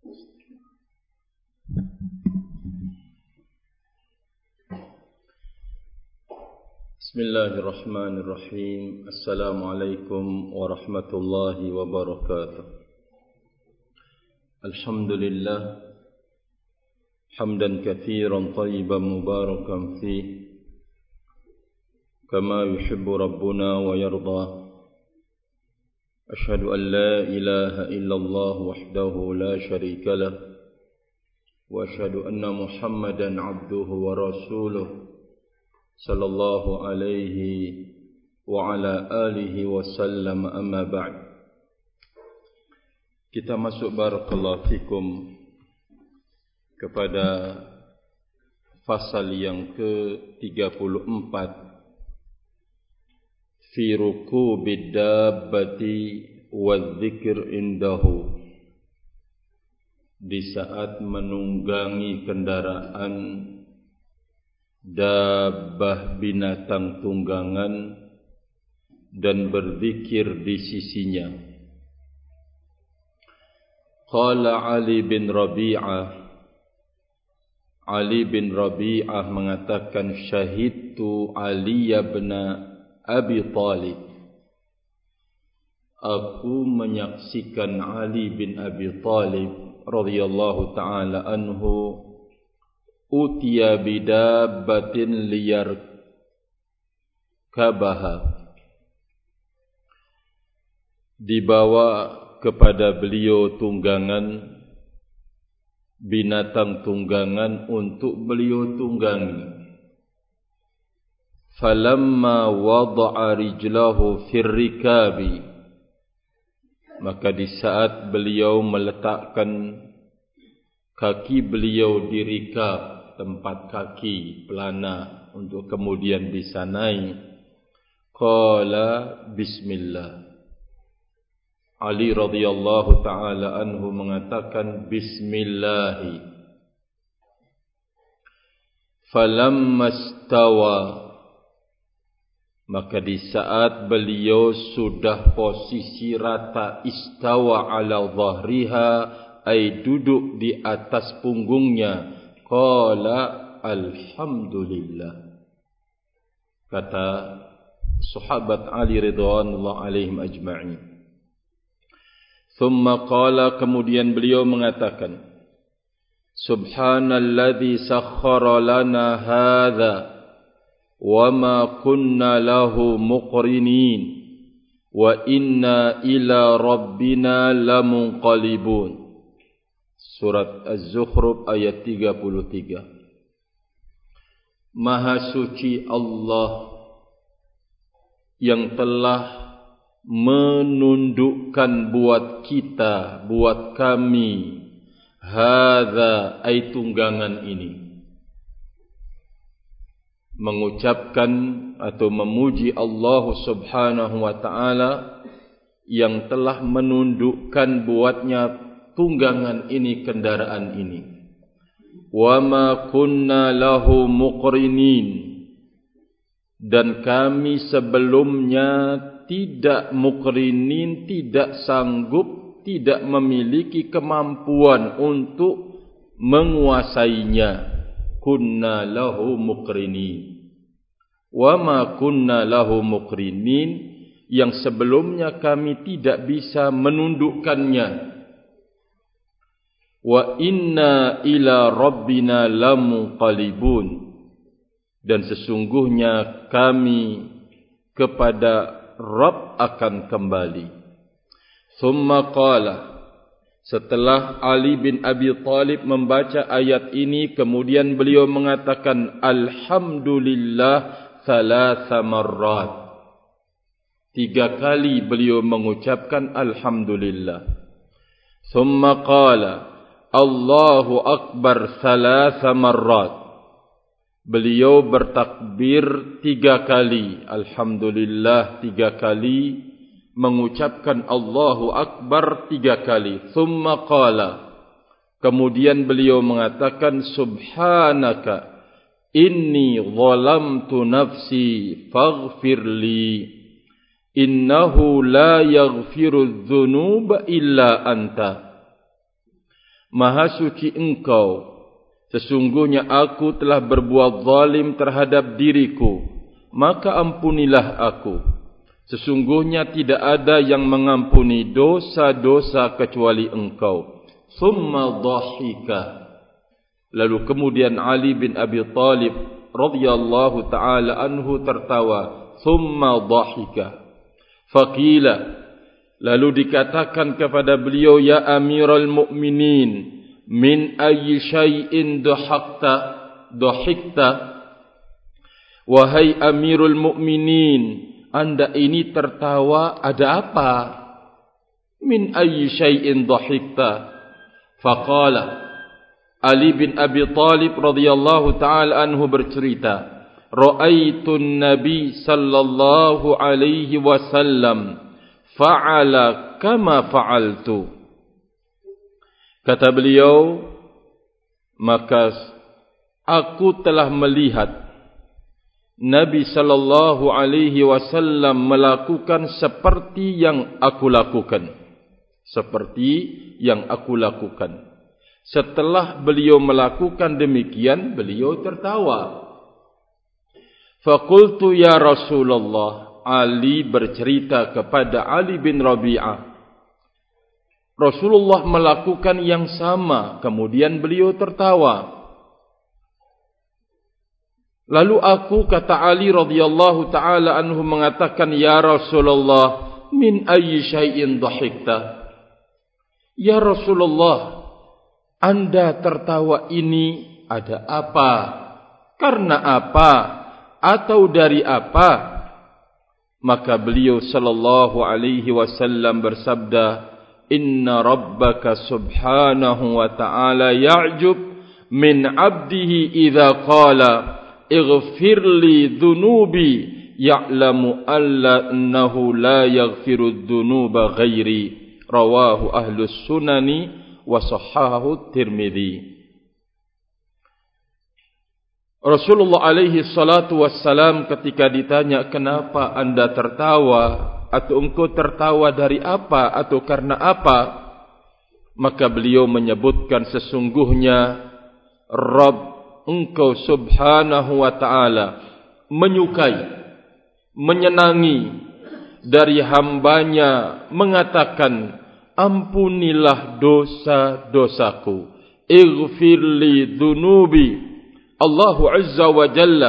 Bismillahirrahmanirrahim. Assalamualaikum warahmatullahi wabarakatuh. Alhamdulillah hamdan katsiran thayyiban mubarakan fih kama yuhibbu rabbuna wa yarda. Ashhadu an la ilaha illallah wahdahu la syarika lah wa ashhadu anna Muhammadan abduhu wa rasuluh sallallahu alaihi wa ala alihi wa sallam, amma ba'd. Kita masuk barakallahu fikum kepada fasal yang ke-34 fi rukubid dabbati wadzikr indahu, di saat menunggangi kendaraan dabbah binatang tunggangan dan berzikir di sisinya. Qala Ali bin Rabi'ah mengatakan, syahidtu Ali bin Abi Talib, aku menyaksikan Ali bin Abi Talib radhiyallahu ta'ala anhu utiya bidabbatin liyarkabaha, dibawa kepada beliau tunggangan, binatang tunggangan untuk beliau tunggangi. Falamma wada'a rijlahu fir rikabi, maka di saat beliau meletakkan kaki beliau di rikab, tempat kaki pelana untuk kemudian bisa naik, qala bismillah. Ali radhiyallahu ta'ala anhu mengatakan bismillahi. Falamma istawa, maka di saat beliau sudah posisi rata, istawa ala dhahriha, ay duduk di atas punggungnya, qala alhamdulillah, kata sahabat Ali ridwanullah alaihim ajma'in. Thumma qala, kemudian beliau mengatakan, subhanalladzi sakhkhara lana hadza wa ma kunna lahu muqrinin wa inna ila rabbina lamunqalibun. Surat Az-Zukhruf ayat 33. Maha suci Allah yang telah menundukkan buat kita, buat kami, hadza ay tunggangan ini, mengucapkan atau memuji Allah subhanahu wa ta'ala yang telah menundukkan buatnya tunggangan ini, kendaraan ini. Wa ma kunna lahu muqrinin, dan kami sebelumnya tidak muqrinin, tidak sanggup, tidak memiliki kemampuan untuk menguasainya. Kunna lahu muqrinin, wa ma kunna lahu muqrinin, yang sebelumnya kami tidak bisa menundukkannya. Wa inna ila rabbina lamunqalibun, dan sesungguhnya kami kepada Rabb akan kembali. Thumma qala, setelah Ali bin Abi Talib membaca ayat ini, kemudian beliau mengatakan alhamdulillah thalatha marrat. 3 kali beliau mengucapkan alhamdulillah. Thumma qala Allahu akbar thalatha marrat. Beliau bertakbir 3 kali, alhamdulillah 3 kali, mengucapkan Allahu akbar 3 kali. Thumma qala, kemudian beliau mengatakan subhanaka inni zalamtu nafsi faghfirli innahu la yaghfiru dzunuba illa anta. Maha suci Engkau, sesungguhnya aku telah berbuat zalim terhadap diriku, maka ampunilah aku. Sesungguhnya tidak ada yang mengampuni dosa-dosa kecuali Engkau. Thumma dhahika. Lalu kemudian Ali bin Abi Thalib radhiyallahu ta'ala anhu tertawa. Thumma dhahika. Faqila. Lalu dikatakan kepada beliau, ya Amirul Mukminin, min ayyi syai'in dhahikta. Wahai Amirul Mukminin, Anda ini tertawa ada apa? Min ayyi syai'in dhahikta. Faqala Ali bin Abi Thalib radhiyallahu ta'ala anhu bercerita, ra'aitun Nabi sallallahu alaihi wasallam fa'ala kama fa'altu. Kata beliau, maka aku telah melihat Nabi sallallahu alaihi wasallam melakukan seperti yang aku lakukan. Seperti yang aku lakukan. Setelah beliau melakukan demikian, beliau tertawa. Faqultu ya Rasulullah, Ali bercerita kepada Ali bin Rabi'ah, Rasulullah melakukan yang sama, kemudian beliau tertawa. Lalu aku, kata Ali radhiyallahu ta'ala anhu, mengatakan, ya Rasulullah, min ayyi syai'in dhahikta. Ya Rasulullah, Anda tertawa ini ada apa? Karena apa? Atau dari apa? Maka beliau sallallahu alaihi wasallam bersabda, inna rabbaka subhanahu wa ta'ala ya'jub min 'abdihi idza qala ighfir li dhunubi ya'lamu annahu la yaghfiru dhunuba ghairi. Rawahu ahlus sunani wa sahahahu Tirmidzi. Rasulullah alaihi salatu wassalam ketika ditanya, kenapa Anda tertawa, atau engkau tertawa dari apa, atau karena apa, maka beliau menyebutkan, sesungguhnya Rabb Engkau subhanahu wa ta'ala menyukai, menyenangi dari hambanya mengatakan, ampunilah dosa-dosaku, ighfirli dhunubi. Allah azza wa jalla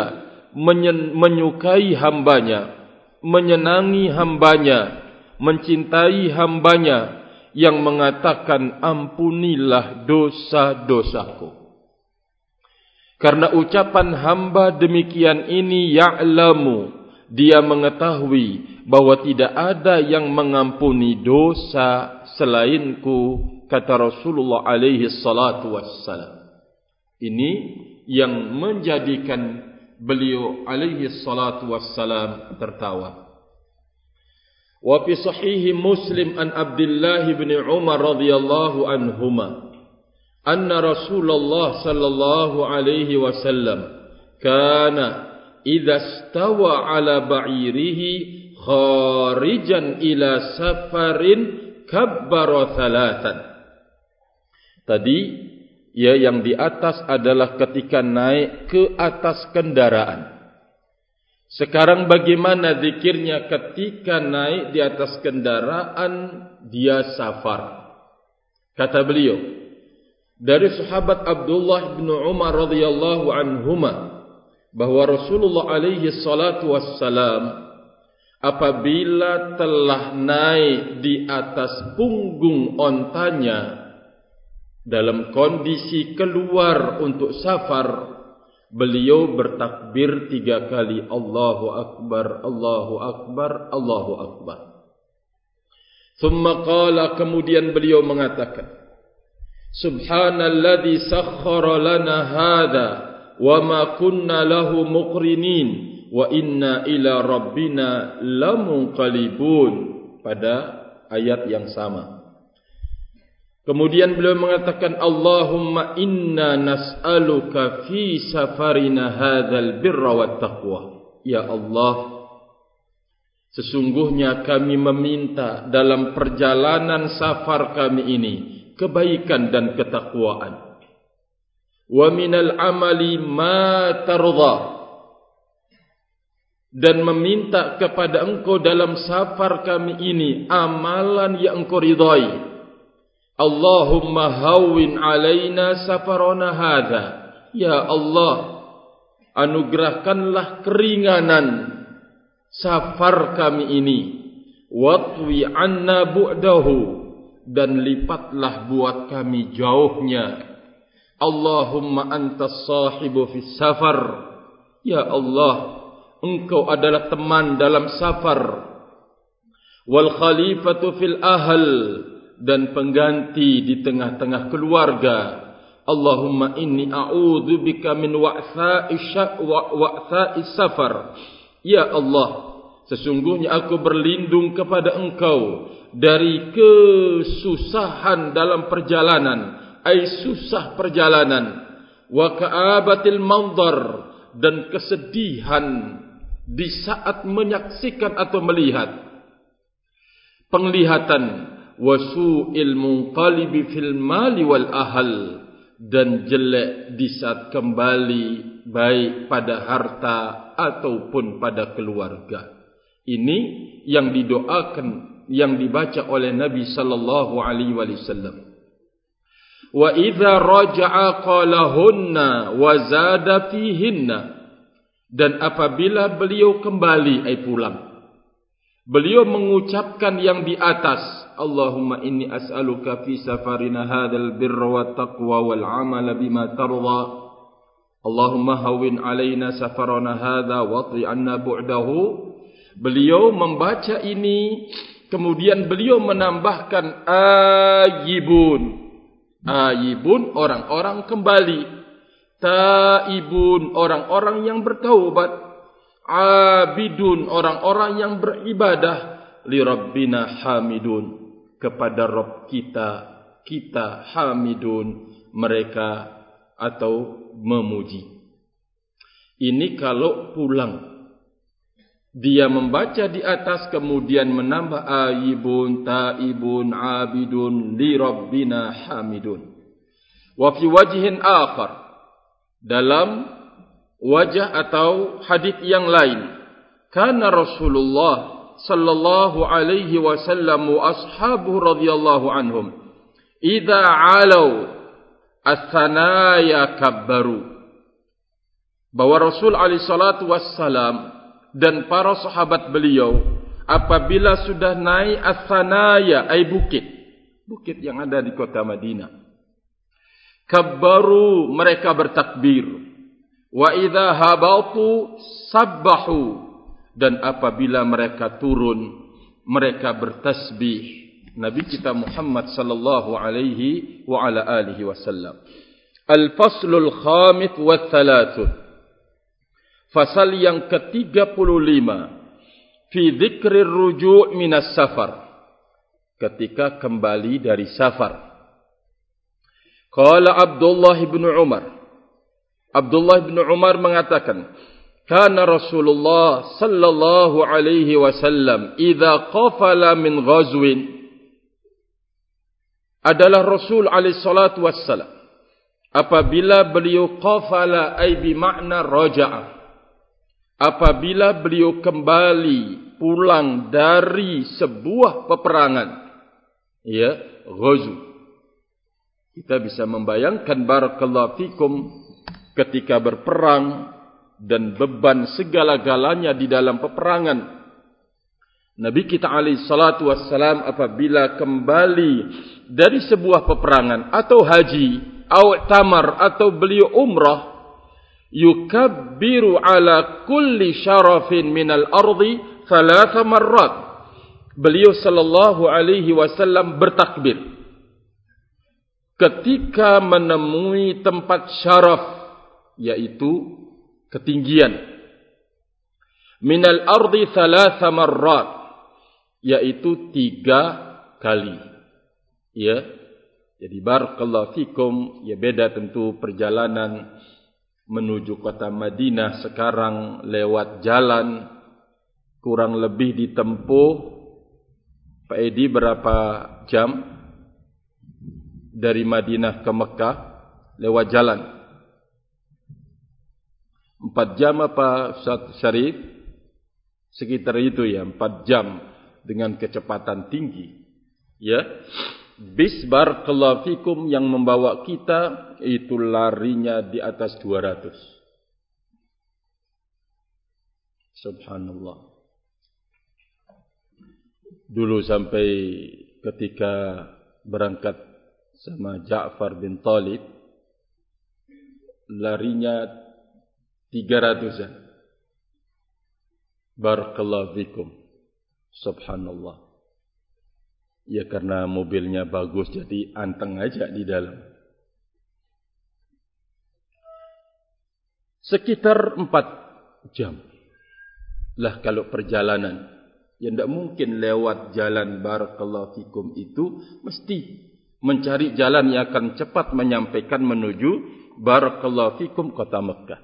menyukai hambanya, menyenangi hambanya, mencintai hambanya yang mengatakan, ampunilah dosa-dosaku. Karena ucapan hamba demikian ini, ya'lamu, dia mengetahui bahwa tidak ada yang mengampuni dosa selainku, kata Rasulullah alaihi salatu wassalam. Ini yang menjadikan beliau alaihi salatu wassalam tertawa. Wa fi sahih Muslim an Abdullah bin Umar radhiyallahu anhuma anna Rasulullah sallallahu alaihi wasallam kana idza stawa ala ba'irihi kharijan ila safarin kabbara thalathan. Tadi ya, yang di atas adalah ketika naik ke atas kendaraan. Sekarang bagaimana zikirnya ketika naik di atas kendaraan dia safar? Kata beliau, dari sahabat Abdullah bin Umar radhiyallahu anhuma, bahwa Rasulullah alaihi salatu wassalam apabila telah naik di atas punggung ontanya dalam kondisi keluar untuk safar, beliau bertakbir 3 kali, Allahu Akbar, Allahu Akbar, Allahu Akbar. Thumma qala, kemudian beliau mengatakan, Subhanalladzi sakhkhara lana hadza wa ma kunna lahu muqrinin wa inna ila rabbina lamunqalibun, pada ayat yang sama. Kemudian beliau mengatakan, Allahumma inna nas'aluka fi safarina hadzal birra wat taqwa. Ya Allah, sesungguhnya kami meminta dalam perjalanan safar kami ini kebaikan dan ketakwaan. Wa minal amali ma tardha, dan meminta kepada engkau dalam safar kami ini amalan yang engkau ridai. Allahumma hawwin alaina safarana hadha, ya Allah, anugerahkanlah keringanan safar kami ini. Watwi anna bu'dahu, dan lipatlah buat kami jauhnya. Allahumma antas sahibu fis safar, ya Allah, engkau adalah teman dalam safar. Wal khalifatu fil ahl, dan pengganti di tengah-tengah keluarga. Allahumma inni a'udzu bika min wa'tha'is safar. Ya Allah, sesungguhnya aku berlindung kepada engkau dari kesusahan dalam perjalanan, susah perjalanan. Wa ka'abatil manzar, dan kesedihan di saat menyaksikan atau melihat. Penglihatan. Wa su'il munqalibi fil mali wal ahl, dan jelek di saat kembali, baik pada harta ataupun pada keluarga. Ini yang didoakan, yang dibaca oleh Nabi sallallahu alaihi wasallam. Wa idza raja'a qalahunna wa zada fihinna, dan apabila beliau kembali pulang, beliau mengucapkan yang di atas. Allahumma inni as'aluka fi safarina hadzal birra wat taqwa wal amala bima tardha. Allahumma hawwin alaina safarana hadza wa ti anna bu'dahu. Beliau membaca ini, kemudian beliau menambahkan ayibun. Ayibun, orang-orang kembali. Taibun, orang-orang yang bertaubat. Abidun, orang-orang yang beribadah. Li rabbina hamidun, kepada Rabb kita hamidun, mereka atau memuji. Ini kalau pulang. Dia membaca di atas, kemudian menambah ayibun, taibun, abidun, li rabbina hamidun. Wa fi wajhin akhar, dalam wajah atau hadits yang lain, kana Rasulullah sallallahu alaihi wasallam wa ashabuhu radhiyallahu anhum idza alau as-sanaya kabbaru, bahwa Rasul alaihi salatu wassalam dan para sahabat beliau apabila sudah naik as-sanaya, bukit yang ada di kota Madinah, kabbaru, mereka bertakbir. Wa idza habatu sabbahu, dan apabila mereka turun, mereka bertasbih. Nabi kita Muhammad sallallahu alaihi wa ala alihi wasallam. Al-faslul khamit wa thalathun, fasal yang ke-35, fi dzikrir ruju' minas safar, ketika kembali dari safar. Qala Abdullah bin Umar, Abdullah bin Umar mengatakan, kana Rasulullah sallallahu alaihi wasallam idza qafala min ghazwin, adalah Rasul alaihi salatu wassalam apabila beliau qafala bi makna raja'a, apabila beliau kembali pulang dari sebuah peperangan, ya, ghazw. Kita bisa membayangkan barakallahu fikum ketika berperang dan beban segala-galanya di dalam peperangan. Nabi kita alaihi salatu wassalam apabila kembali dari sebuah peperangan atau haji atau tamar atau beliau umrah, yukabbiru ala kulli syarafin minal ardi 3 marrat. Beliau sallallahu alaihi wasallam bertakbir ketika menemui tempat syaraf, yaitu ketinggian. Minal ardi 3 marrat, yaitu 3 kali. Ya. Jadi barakallahu fikum, ya, beda tentu perjalanan menuju kota Madinah sekarang lewat jalan kurang lebih ditempuh Pak Edi berapa jam? dari Madinah ke Mekah lewat jalan. 4 jam apa Ustaz Syarif? Sekitar itu ya, 4 jam dengan kecepatan tinggi. Ya. Bis barakallahu fikum yang membawa kita itu larinya di atas 200. Subhanallah. Dulu sampai ketika berangkat sama Ja'far bin Talib, larinya 300-an. Barakallahu fikum. Subhanallah. Ya karena mobilnya bagus jadi anteng aja di dalam. Sekitar 4 jam. Lah kalau perjalanan. Ya tidak mungkin lewat jalan barakallahu fikum itu. Mesti mencari jalan yang akan cepat menyampaikan menuju barakallahu fikum kota Mekah.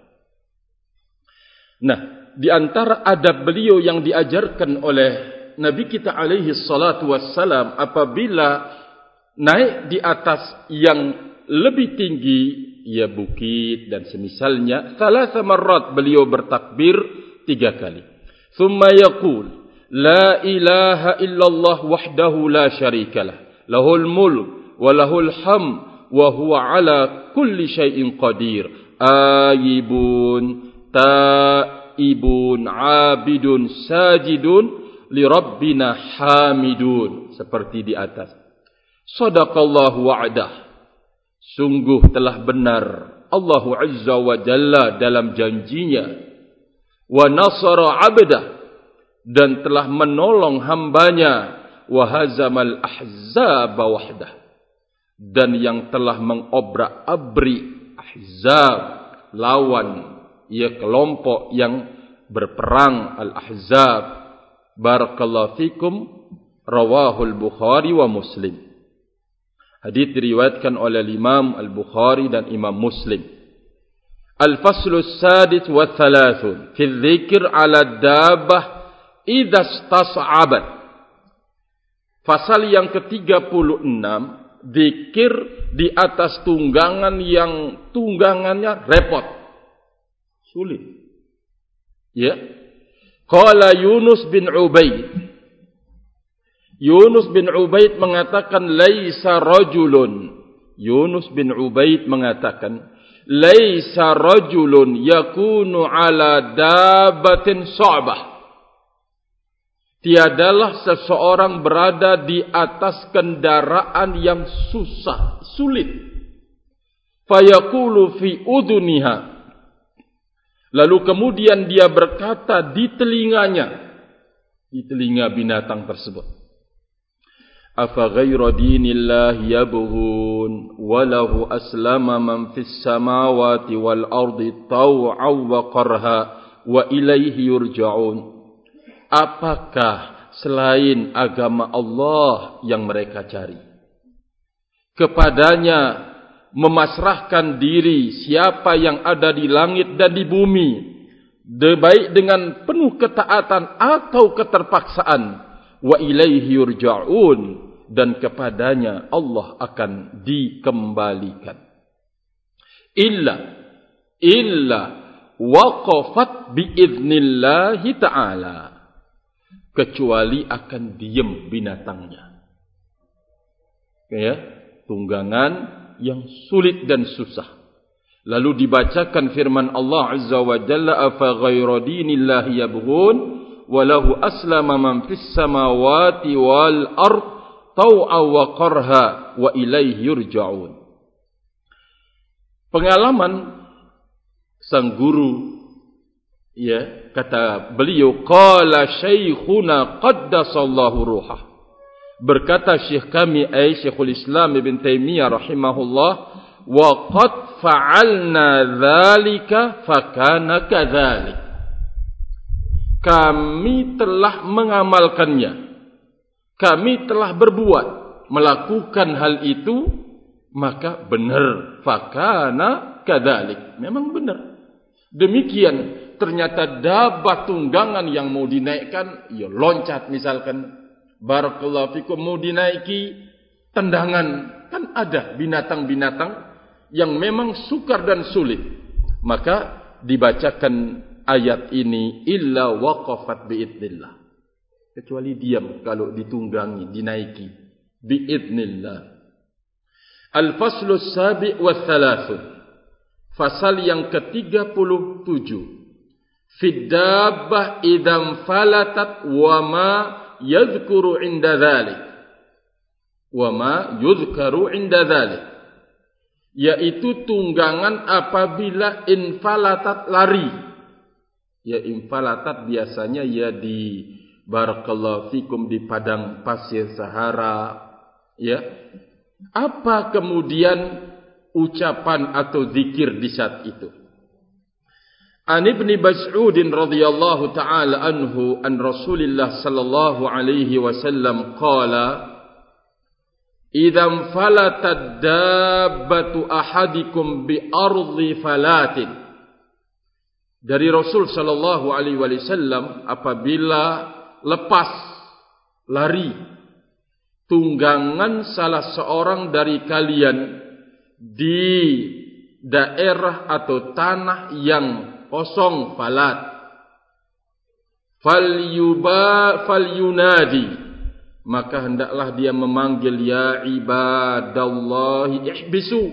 Nah, di antara adab beliau yang diajarkan oleh Nabi kita alaihi salatu wassalam, apabila naik di atas yang lebih tinggi, ya bukit dan semisalnya, thalatha marrat beliau bertakbir 3 kali. Thumma yaqul, la ilaha illallah wahdahu la syarikalah, lahul mulk wa lahul hamd wa huwa ala kulli syai'in qadir. Ayibun taibun abidun sajidun li rabbina hamidun, seperti di atas. Sadaqallahu wa'dah, sungguh telah benar Allah Azza wa Jalla dalam janjinya. Wa nasara 'abdah, dan telah menolong hambanya. Wa hazamal ahzaba wahdah, dan yang telah mengobrak-abrik ahzab, lawan, ya kelompok yang berperang al-ahzab. Barakallahu fikum, rawahul Bukhari wa Muslim. Hadis diriwayatkan oleh Imam Al-Bukhari dan Imam Muslim. Al-faslu as-sadis wa thalathun fi dzikr 'ala dabbah idza istas'abat. Fasal yang ke-36, zikir di atas tunggangan yang tunggangannya repot, sulit. Ya. Qala Yunus bin Ubaid. Yunus bin Ubaid mengatakan laisa rajulun. Yunus bin Ubaid mengatakan laisa rajulun yakunu ala dabbatin sa'bah. Tiadalah seseorang berada di atas kendaraan yang susah, sulit. Fayaqulu fi udhuniha, lalu kemudian dia berkata di telinganya, di telinga binatang tersebut, afa ghayra dinillahi yabghun wa lahu aslama man fis samawati wal ardi taw'an wa qarha wa ilaihi yurja'un. Apakah selain agama Allah yang mereka cari? Kepadanya memasrahkan diri siapa yang ada di langit dan di bumi, baik dengan penuh ketaatan atau keterpaksaan. Wa ilaihi yurja'un, dan kepadanya Allah akan dikembalikan. Illa waqafat bi'idnillahi ta'ala, kecuali akan diem binatangnya. Ya, tunggangan yang sulit dan susah. Lalu dibacakan firman Allah Azza wa Jalla, afa ghayra dinillahi yabghun wa lahu aslama man fis samawati wal ard taw'an wa qarha wa ilaihi yurja'un. Pengalaman sang guru, ya, kata beliau, qala syekhuna qaddasallahu ruhah, berkata syekh kami Syekhul Islam Ibn Taimiyah rahimahullah, wa qad fa'alna dzalika fakana kadzalik, kami telah mengamalkannya, kami telah berbuat, melakukan hal itu, maka benar, fakana kadzalik, memang benar. Demikian. Ternyata dabbah tunggangan yang mau dinaikkan, ya loncat misalkan, barakallahu fikum, mau dinaiki tendangan, kan Kan ada binatang-binatang yang memang sukar dan sulit. Maka dibacakan ayat ini, illa waqafat biidznillah. Kecuali diam kalau ditunggangi, dinaiki. Biidznillah. Al-faslu sabi' wa thalathun. Fasal yang ke-37. Fid dabbah idam falatat wa ma yadhkuru inda dhalik. Wa ma yudhkaru inda dhalik. Yaitu tunggangan apabila infalatat lari. Ya, infalatat biasanya ya di barakallahu fikum di padang pasir Sahara. Ya. Apa kemudian ucapan atau zikir di saat itu? An Ibnu Mas'ud radhiyallahu taala anhu an Rasulillah sallallahu alaihi wasallam qala idza falatad dabbatu ahadikum bi ardi falatin. Dari Rasul sallallahu alaihi wasallam, apabila lepas lari tunggangan salah seorang dari kalian di daerah atau tanah yang kosong, falat, falyunadi, maka hendaklah dia memanggil, ya ibadallahi ihbisu,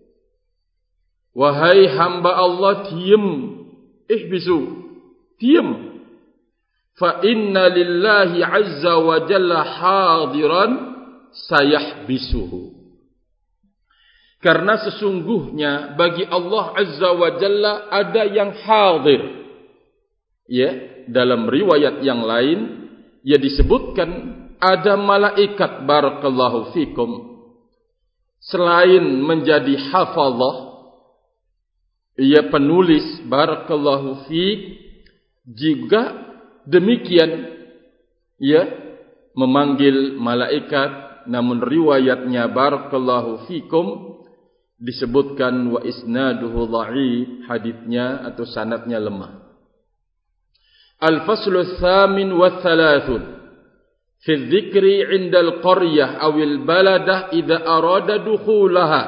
wahai hamba Allah, diam, ihbisu, diam. Fa inna lillahi azza wa jalla hadiran sayahbisuhu. Karena sesungguhnya bagi Allah azza wa jalla ada yang hadir. Ya, dalam riwayat yang lain ya disebutkan ada malaikat, barakallahu fikum, selain menjadi hafazah, ia penulis, barakallahu fik, juga demikian ya memanggil malaikat. Namun riwayatnya, barakallahu fikum, disebutkan wa isnaduhu dha'if, haditsnya atau sanadnya lemah. Al-faslu tsamin wa thalathun fi dzikri 'inda al-qaryah aw al-baladah idza arada dukhulaha.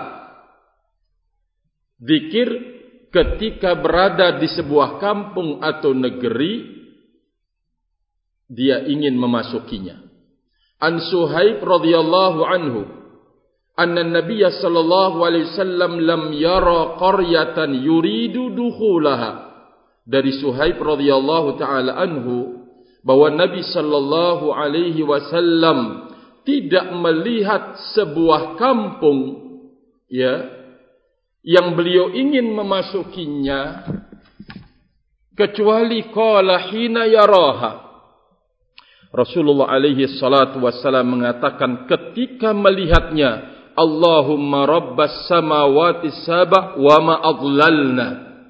Zikir ketika berada di sebuah kampung atau negeri dia ingin memasukinya. An Suhaib radhiyallahu anhu anna Nabiy sallallahu alaihi wasallam lam yara qaryatan yuridu dukhulaha. Dari Suhaib radhiyallahu taala anhu bahwa Nabi sallallahu alaihi wasallam tidak melihat sebuah kampung ya yang beliau ingin memasukinya kecuali qala hina yaraha. Rasulullah alaihi salatu wassalam mengatakan ketika melihatnya, Allahumma rabbas samawati sab'a wa ma adlalna.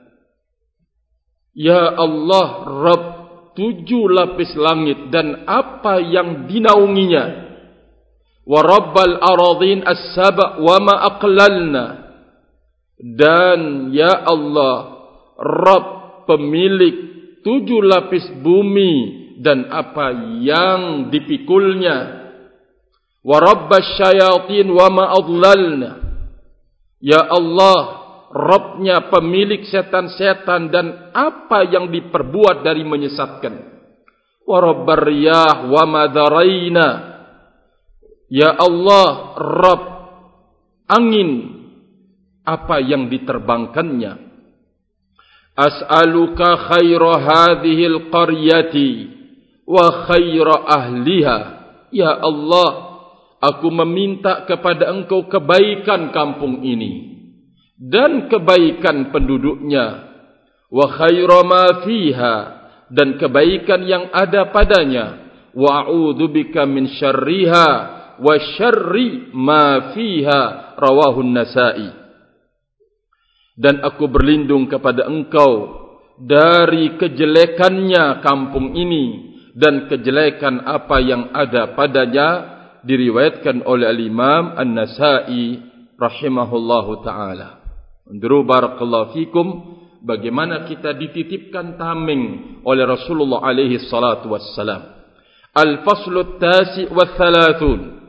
Ya Allah, Rabb 7 lapis langit dan apa yang dinaunginya. Wa rabbal aradhin as-sab' wa ma aqlalna. Dan ya Allah, Rabb pemilik 7 lapis bumi dan apa yang dipikulnya. Wa rabbasy syayatin wa ma adlalna. Ya Allah, Rabbnya pemilik setan-setan dan apa yang diperbuat dari menyesatkan. Wa rabbar riyah wa ma daraina. Ya Allah, Rabb angin, apa yang diterbangkannya. As'aluka khaira hadhil qaryati wa khaira ahliha. Ya Allah, aku meminta kepada Engkau kebaikan kampung ini dan kebaikan penduduknya, wa khaira ma fiha, dan kebaikan yang ada padanya, wa a'udzubika min syarriha wa syarri ma fiha, rawahu an-Nasa'i. Dan aku berlindung kepada Engkau dari kejelekannya kampung ini dan kejelekan apa yang ada padanya, diriwayatkan oleh al-Imam An-Nasa'i rahimahullahu ta'ala. Nduru barakallahu fikum, bagaimana kita dititipkan tameng oleh Rasulullah alaihi salatu wassalam. Al-faslu at-tasi' wa thalathun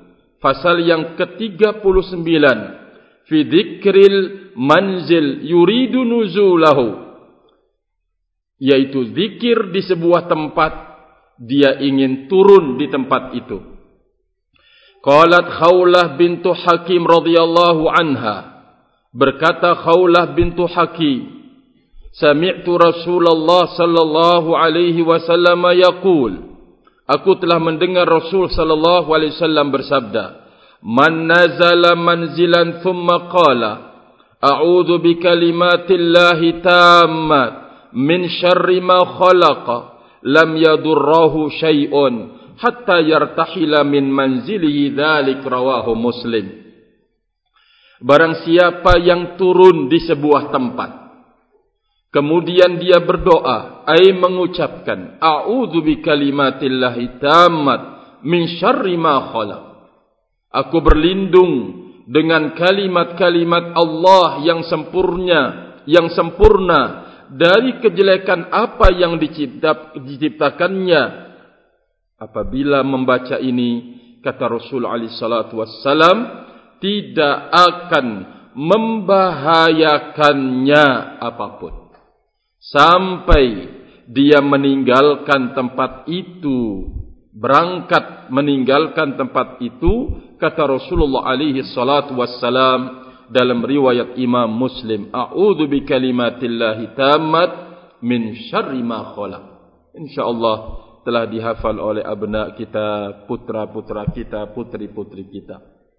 pasal yang ke-39 fi dzikril manzil yuridu nuzulahu, yaitu zikir di sebuah tempat dia ingin turun di tempat itu. Qalat Khawlah bintu Hakim radhiyallahu anha, berkata Khawlah bintu Hakim, sami'tu Rasulullah sallallahu alaihi wasallam yaqul, aku telah mendengar Rasul sallallahu alaihi wasallam bersabda, man nazala manzilan thumma qala a'udzu bikalimatillahi tammat min syarri ma khalaqa lam yadurruhu syai'un hatta yartahila min manzilihi dzalik, rawahu Muslim. Barang siapa yang turun di sebuah tempat, kemudian dia berdoa, ai mengucapkan a'udzu bikalimatillahi tammat min syarri ma khalaq, aku berlindung dengan kalimat-kalimat Allah yang sempurna dari kejelekan apa yang diciptakannya. Apabila membaca ini, kata Rasul alaihi salatu wassalam, tidak akan membahayakannya apapun sampai dia meninggalkan tempat itu, berangkat meninggalkan tempat itu, kata Rasulullah alaihi salatu wassalam dalam riwayat Imam Muslim, a'udzu bikalimatillahi tammat min syarri ma khalaq. Insyaallah telah dihafal oleh abna kita, putra-putra kita, putri-putri kita.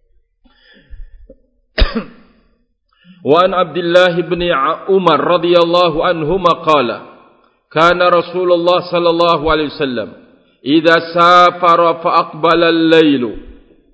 Wa an Abdullah bin Umar radhiyallahu anhuma qala, kana Rasulullah sallallahu alaihi wasallam idza safara fa aqbala al-lailu,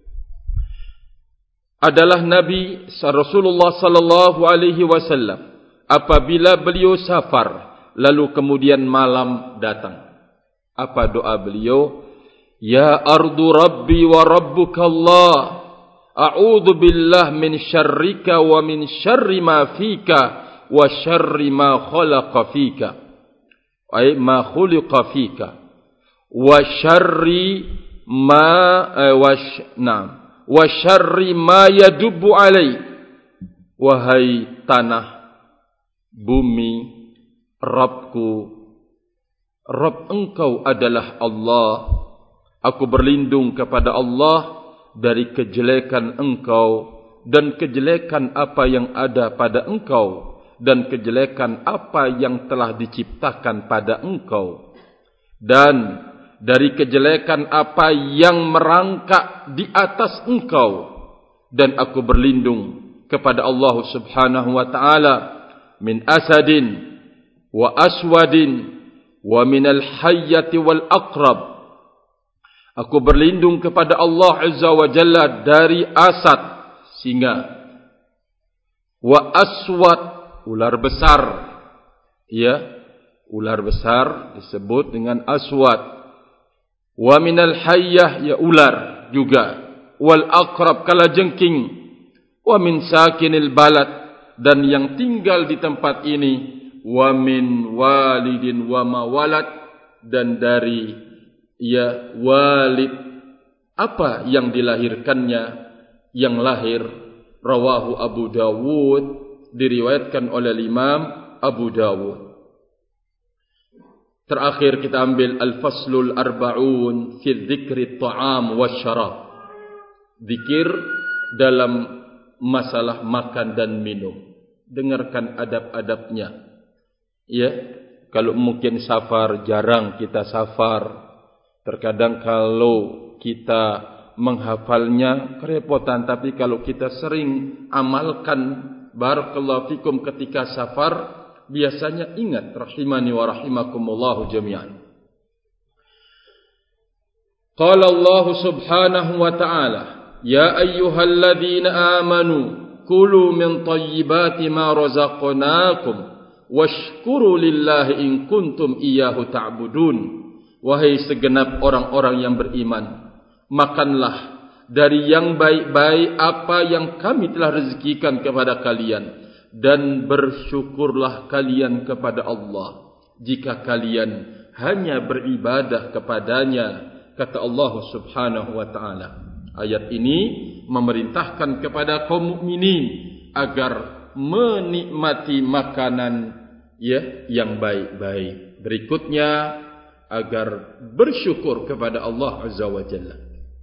adalah Nabi Rasulullah sallallahu alaihi wasallam apabila beliau safar lalu kemudian malam datang. Apa doa beliau? Ya ardu rabbi wa rabbuka Allah, a'udzu billah min syarrika wa min syarri ma fika wa syarri ma khalaqa fika, ay ma khuliqa fika, wa syarri ma wa syarri ma yadubbu alai. Wahai tanah, bumi, Rabbku, Rabb engkau adalah Allah, aku berlindung kepada Allah dari kejelekan engkau dan kejelekan apa yang ada pada engkau dan kejelekan apa yang telah diciptakan pada engkau, dan dari kejelekan apa yang merangkak di atas engkau, dan aku berlindung kepada Allah subhanahu wa ta'ala min asadin wa aswadin wa minal hayyati wal aqrab. Aku berlindung kepada Allah azza wa jalla dari asad, singa, wa aswad, ular besar, ya, ular besar disebut dengan aswad, wa minal hayyah, ya ular juga, wal aqrab, kalajengking, wa min sakinil balad, dan yang tinggal di tempat ini, wa min walidin wa ma walad, dan dari ya walid apa yang dilahirkannya, yang lahir. Rawahu Abu Dawud, diriwayatkan oleh Imam Abu Dawud. Terakhir kita ambil al-faslul arba'un fi dzikri ta'am wasyarab, zikir dalam masalah makan dan minum. Dengarkan adab-adabnya. Ya, kalau mungkin safar, jarang kita safar. Terkadang kalau kita menghafalnya kerepotan, tapi kalau kita sering amalkan, barakallahu fikum, ketika safar, biasanya ingat, rahimani wa rahimakumullahu jami'an. Qala Allah subhanahu wa ta'ala, ya ayyuhalladzina amanu kulu min tayyibati ma razaqnakum washkuru lillahi in kuntum iyyahu ta'budun. Wahai segenap orang-orang yang beriman, makanlah dari yang baik-baik apa yang kami telah rezekikan kepada kalian, dan bersyukurlah kalian kepada Allah jika kalian hanya beribadah kepadanya, kata Allah subhanahu wa ta'ala. Ayat ini memerintahkan kepada kaum mukminin agar menikmati makanan yang baik-baik. Berikutnya agar bersyukur kepada Allah Azza wa Jalla.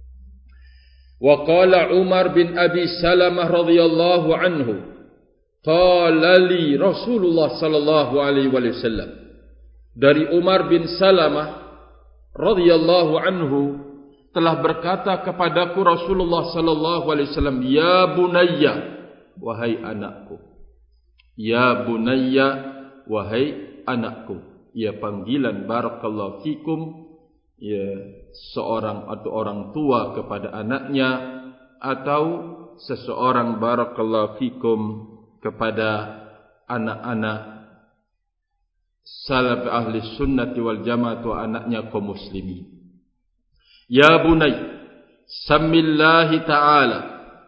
Wa qala Umar bin Abi Salamah radhiyallahu anhu, qala li Rasulullah sallallahu alaihi wasallam. Dari Umar bin Salamah radhiyallahu anhu telah berkata kepadaku Rasulullah sallallahu alaihi wasallam, ya bunayya, wahai anakku. Ya bunayya, wahai anakku. Ya, panggilan barakallahu fikum, ya, seorang atau orang tua kepada anaknya, atau seseorang barakallahu fikum kepada anak-anak salaf ahli sunnati wal jamaah atau anaknya kaum muslimin. Ya bunay, samillahi ta'ala,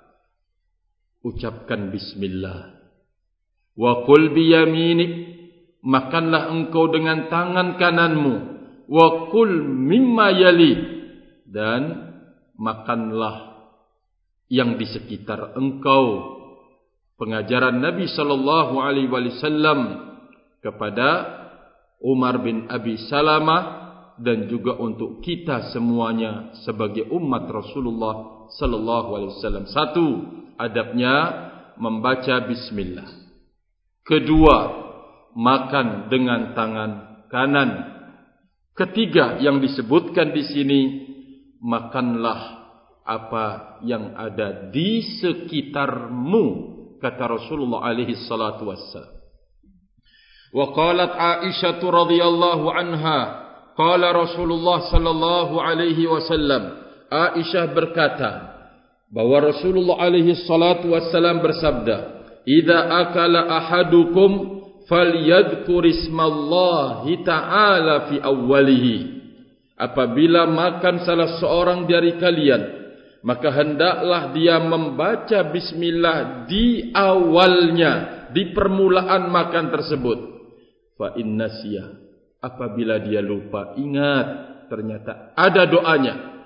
ucapkan bismillah. Wa qul biyaminik, makanlah engkau dengan tangan kananmu. Wa qul mimma yali, dan makanlah yang di sekitar engkau. Pengajaran Nabi sallallahu alaihi wasallam kepada Umar bin Abi Salamah dan juga untuk kita semuanya sebagai umat Rasulullah sallallahu alaihi wasallam. Satu, adabnya membaca bismillah. Kedua, makan dengan tangan kanan. Ketiga yang disebutkan di sini, makanlah apa yang ada di sekitarmu, kata Rasulullah alaihi salatu wassalam. Wa qalat Aisyah radhiyallahu anha, qala Rasulullah sallallahu alaihi wasallam. Aisyah berkata bahwa Rasulullah alaihi salatu wassalam bersabda, "Idza akala ahadukum falyadhkur ismallahi ta'ala fi awwalihi." Apabila makan salah seorang dari kalian, maka hendaklah dia membaca bismillah di awalnya, di permulaan makan tersebut. Fa in nasiya, apabila dia lupa, ingat ternyata ada doanya.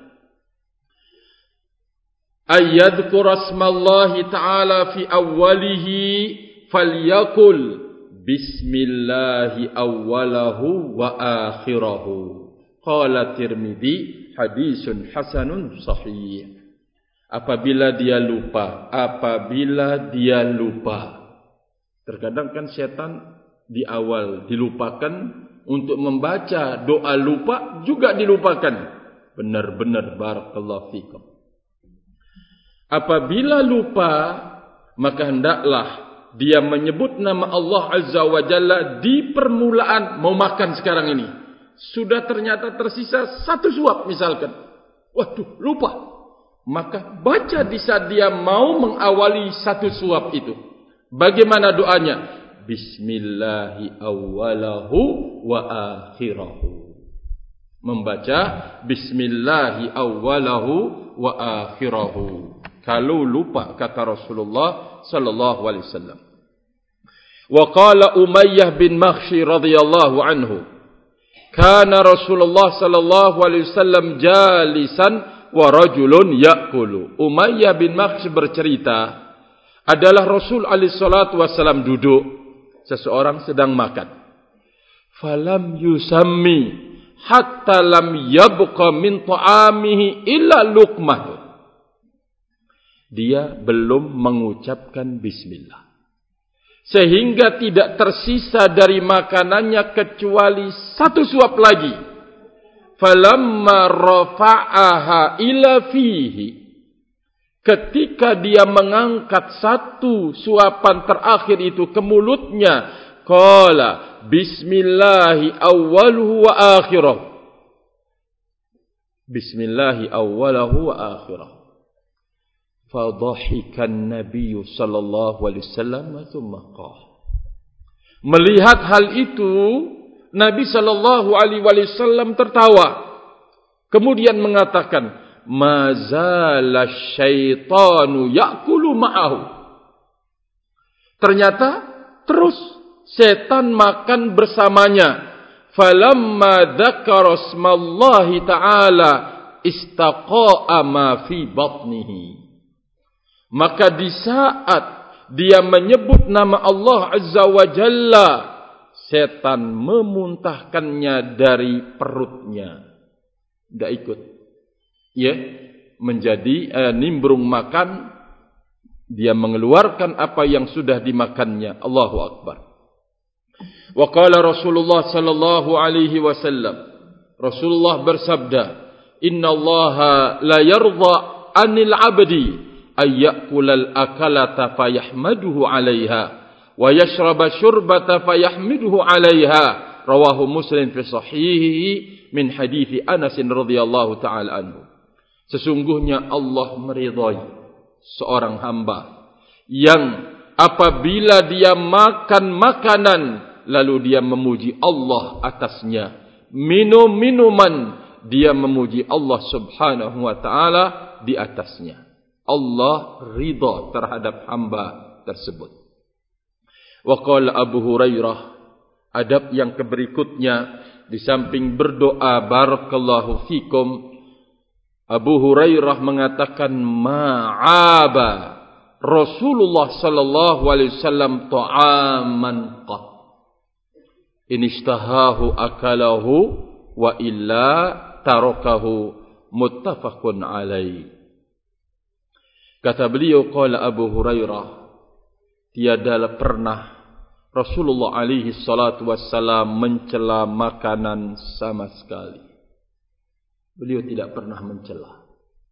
Ayyadhkur asmallahi ta'ala fi awwalihi falyakul bismillahi awwalahu wa akhirahu. Qala Tirmidzi, hadisun hasanun sahih. Apabila dia lupa. Terkadang kan setan di awal dilupakan, untuk membaca doa lupa juga dilupakan. Benar-benar barakallahu fikum. Apabila lupa, maka hendaklah dia menyebut nama Allah Azza wa Jalla di permulaan. Mau makan sekarang ini, sudah ternyata tersisa satu suap misalkan. Waduh, lupa. Maka baca di saat dia mau mengawali satu suap itu. Bagaimana doanya? Bismillahi awwalahu wa akhirahu. Membaca bismillahi awwalahu wa akhirahu. Kalau lupa, kata Rasulullah sallallahu alaihi wasallam. Wa qala Umayyah bin Makhshi radhiyallahu anhu, kana Rasulullah sallallahu alaihi wasallam jalisan wa rajulun ya'kulu. Umayyah bin Makhshi bercerita, adalah Rasul alaihi salatu wasallam duduk, seseorang sedang makan. Falam yusammi hatta lam yabqa min ta'amihi illa luqmah. Dia belum mengucapkan bismillah, sehingga tidak tersisa dari makanannya kecuali satu suap lagi. Falamma rafa'aha ila fihi, ketika dia mengangkat satu suapan terakhir itu ke mulutnya, qala bismillahi awwaluhu wa akhirah. Bismillahi awwaluhu wa akhirah. Fadhahikan Nabi sallallahu alaihi wasallam thumma qala. Melihat hal itu, Nabi sallallahu alaihi wasallam tertawa. Kemudian mengatakan, mazala syaitanu ya'kulu ma'ahu. Ternyata terus setan makan bersamanya. Falamma dzakara ismallahi ta'ala istaqa'a ma fi batnihi. Maka di saat dia menyebut nama Allah Azza wa Jalla, setan memuntahkannya dari perutnya. Tidak ikut. Ya, menjadi nimbrung makan, dia mengeluarkan apa yang sudah dimakannya. Allahu Akbar. Wa qala Rasulullah sallallahu alaihi wasallam, Rasulullah bersabda, "Inna Allaha la yarda 'anil 'abdi ay ya'kulal akalata fayahmaduhu 'alaiha wa yashraba syurbata fayahmiduhu 'alaiha." Rawahu Muslim fi sahihihi min hadithi Anas radhiyallahu taala anhu. Sesungguhnya Allah meridai seorang hamba yang apabila dia makan makanan lalu dia memuji Allah atasnya, minum minuman dia memuji Allah Subhanahu wa taala di atasnya. Allah ridha terhadap hamba tersebut. Wa qala Abu Hurairah, adab yang berikutnya di samping berdoa barakallahu fikum, Abu Hurairah mengatakan, ma'aba Rasulullah sallallahu alaihi wasallam ta'aman qat inishtahahu akalahu wa illa tarakahu, muttafaqun alaih. Kata beliau, qala Abu Hurairah, tiadalah pernah Rasulullah alaihi salatu wassalam mencela makanan sama sekali. Beliau tidak pernah mencela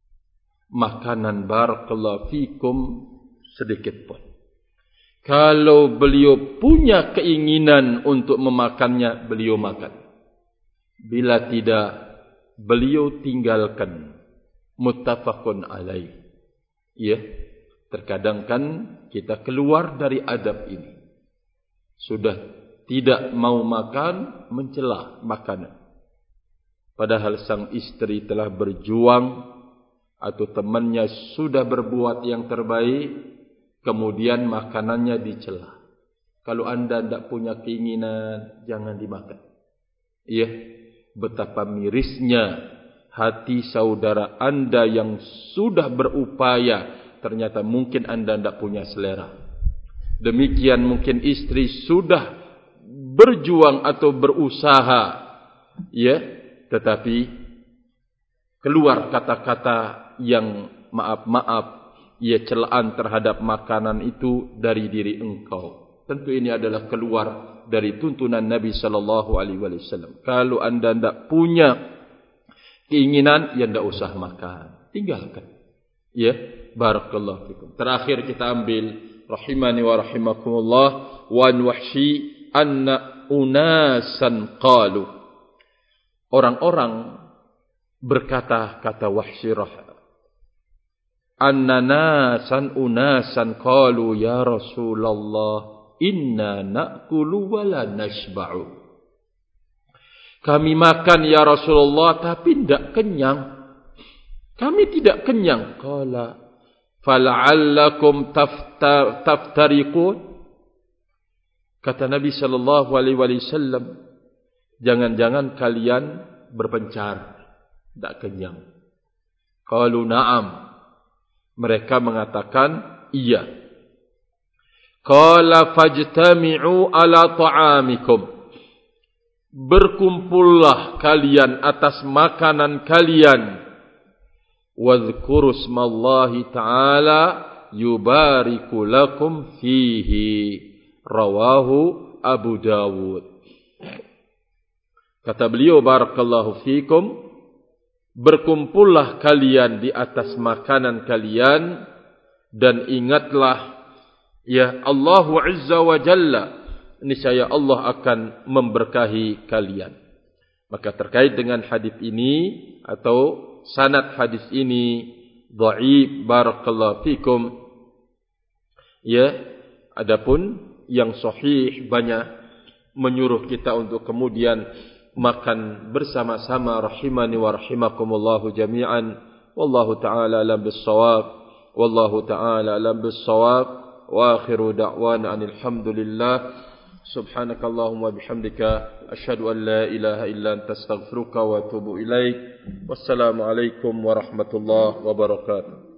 makanan barakallahu fikum sedikit pun. Kalau beliau punya keinginan untuk memakannya, beliau makan. Bila tidak, beliau tinggalkan. Muttafaqun alaih. Ya, terkadang kan kita keluar dari adab ini. Sudah tidak mau makan, mencela makanan. Padahal sang istri telah berjuang atau temannya sudah berbuat yang terbaik, kemudian makanannya dicela. Kalau anda tidak punya keinginan, jangan dimakan. Iya, betapa mirisnya hati saudara anda yang sudah berupaya, ternyata mungkin anda tidak punya selera. Demikian mungkin istri sudah berjuang atau berusaha, ya, tetapi keluar kata-kata yang maaf-maaf, ya, celaan terhadap makanan itu dari diri engkau. Tentu ini adalah keluar dari tuntunan Nabi sallallahu alaihi wasallam. Kalau anda tidak punya keinginan, ya tidak usah makan, tinggalkan. Ya, barakallahu fikum. Terakhir kita ambil, rahimani wa rahimakumullah, wan wahsy anna unasan qalu. Orang-orang berkata, kata Wahsy anna nasan unasan qalu ya Rasulullah inna na'kulu wa la nashba'u. Kami makan ya Rasulullah tapi tidak kenyang. Kami tidak kenyang. Qala fala'allakum taftariqun. Kata Nabi sallallahu alaihi wasallam, jangan-jangan kalian berpencar, tidak kenyang. Qalu na'am. Mereka mengatakan iya. Qala fajtami'u ala ta'amikum. Berkumpullah kalian atas makanan kalian. Wadhkuru smallahi ta'ala yubariku lakum fihi. Rawahu Abu Dawud. Kata beliau, barakallahu fikum, berkumpullah kalian di atas makanan kalian dan ingatlah, ya Allahu Azza wa Jalla, niscaya Allah akan memberkahi kalian. Maka terkait dengan hadis ini atau sanad hadis ini dhaif, barakallahu fikum, ya, adapun yang sahih banyak menyuruh kita untuk kemudian makan bersama-sama, rahimani wa rahimakumullahu jami'an. Wallahu ta'ala alam bis-shawab. Wallahu ta'ala alam bis-shawab. Wa akhiru da'wana alhamdulillah Subhanakallahumma bihamdika asyhadu an la ilaha illa anta astaghfiruka wa atubu ilaik. Wassalamualaikum warahmatullahi wabarakatuh.